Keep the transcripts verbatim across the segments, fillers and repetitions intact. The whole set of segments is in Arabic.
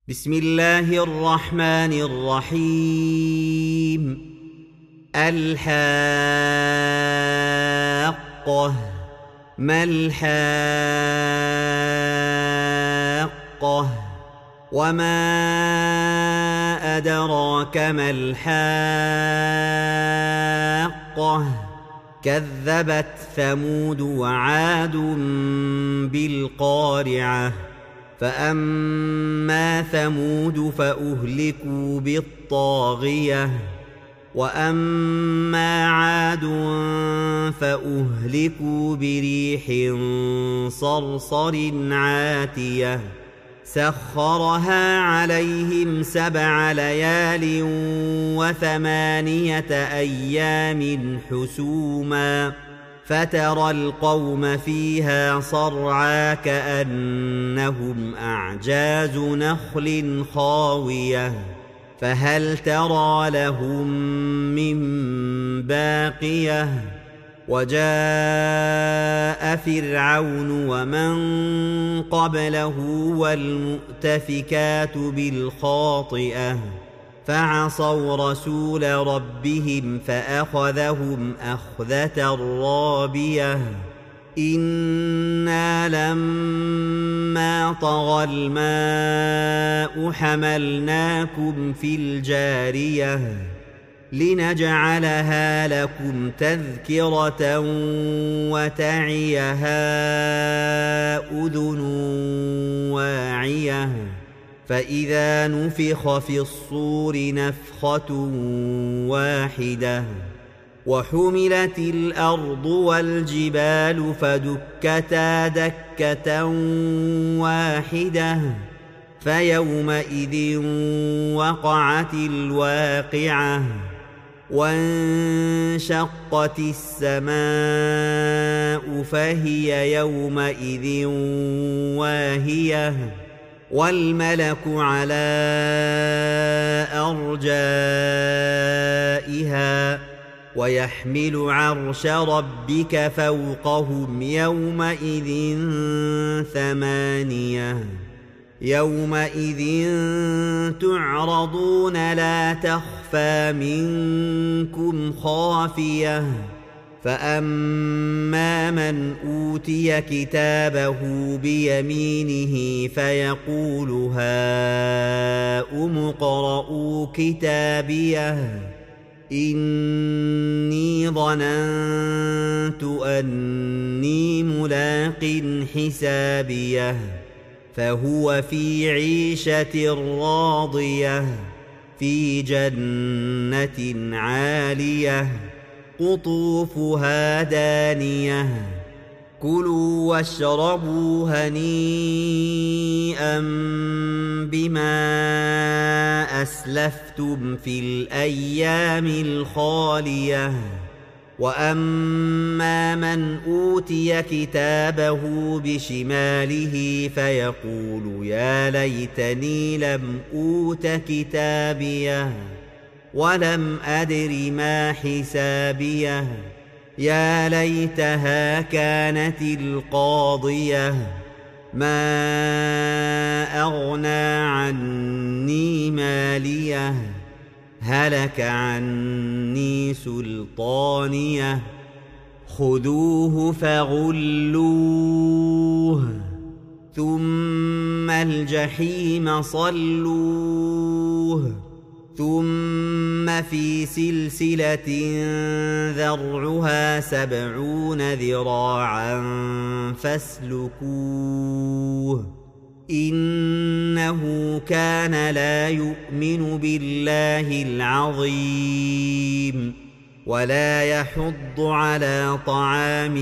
بسم الله الرحمن الرحيم. الحاقة ما الحاقة وما أدراك ما الحاقة كذبت ثمود وعاد بالقارعة فأما ثمود فأهلكوا بالطاغية وأما عاد فأهلكوا بريح صرصر عاتية سخرها عليهم سبع ليال وثمانية أيام حسوما فترى القوم فيها صرعى كأنهم أعجاز نخل خاوية فهل ترى لهم من باقية وجاء فرعون ومن قبله والمؤتفكات بالخاطئة فعصوا رسول ربهم فأخذهم أخذة رابية إنا لما طغى الماء حملناكم في الجارية لنجعلها لكم تذكرة وتعيها أذن واعية فإذا نفخ في الصور نفخة واحدة وحملت الأرض والجبال فدكتا دكة واحدة فيومئذ وقعت الواقعة وانشقت السماء فهي يومئذ واهية والملك على أرجائها ويحمل عرش ربك فوقهم يومئذ ثمانية يومئذ تعرضون لا تخفى منكم خافية فأما من أوتي كتابه بيمينه فيقول هاؤم اقرءوا كتابيه إني ظننت أني ملاق حسابيه فهو في عيشة راضية في جنة عالية قطوفها دانية كلوا واشربوا هنيئا بما أسلفتم في الأيام الخالية وأما من أوتي كتابه بشماله فيقول يا ليتني لم أوت كتابيه ولم أدر ما حسابيه يا ليتها كانت القاضية ما أغنى عني ماليه هلك عني سلطانيه خذوه فغلوه ثم الجحيم صلوه ثم في سلسلة ذرعها سبعون ذراعا فاسلكوه إنه كان لا يؤمن بالله العظيم ولا يحض على طعام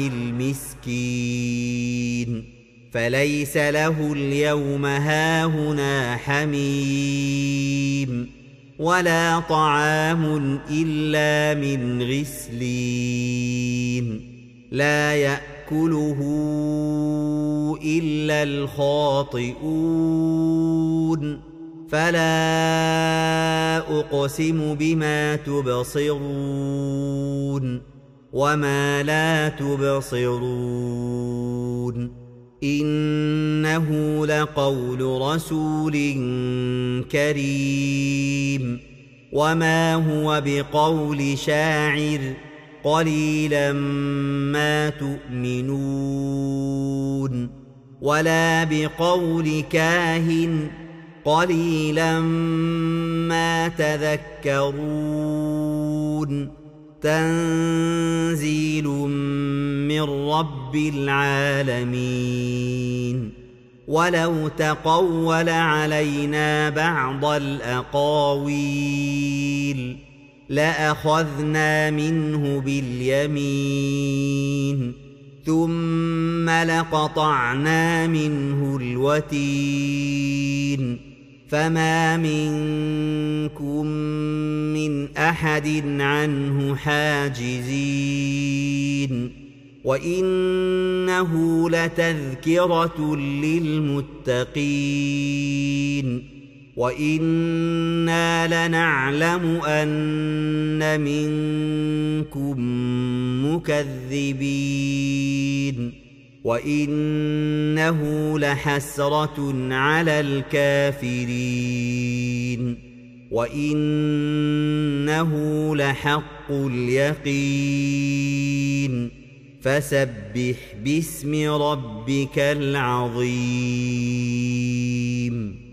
المسكين فليس له اليوم هاهنا حميم ولا طعام إلا من غسلين لا يأكله إلا الخاطئون فلا أقسم بما تبصرون وما لا تبصرون إنه لقول رسول كريم وما هو بقول شاعر قليلا ما تؤمنون ولا بقول كاهن قليلا ما تذكرون تنزيل من رب العالمين ولو تقول علينا بعض الأقاويل لأخذنا منه باليمين ثم لقطعنا منه الوتين فما منكم من أحد عنه حاجزين وإنه لتذكرة للمتقين وإنا لنعلم أن منكم مكذبين وإنه لحسرة على الكافرين وإنه لحق اليقين فسبح باسم ربك العظيم.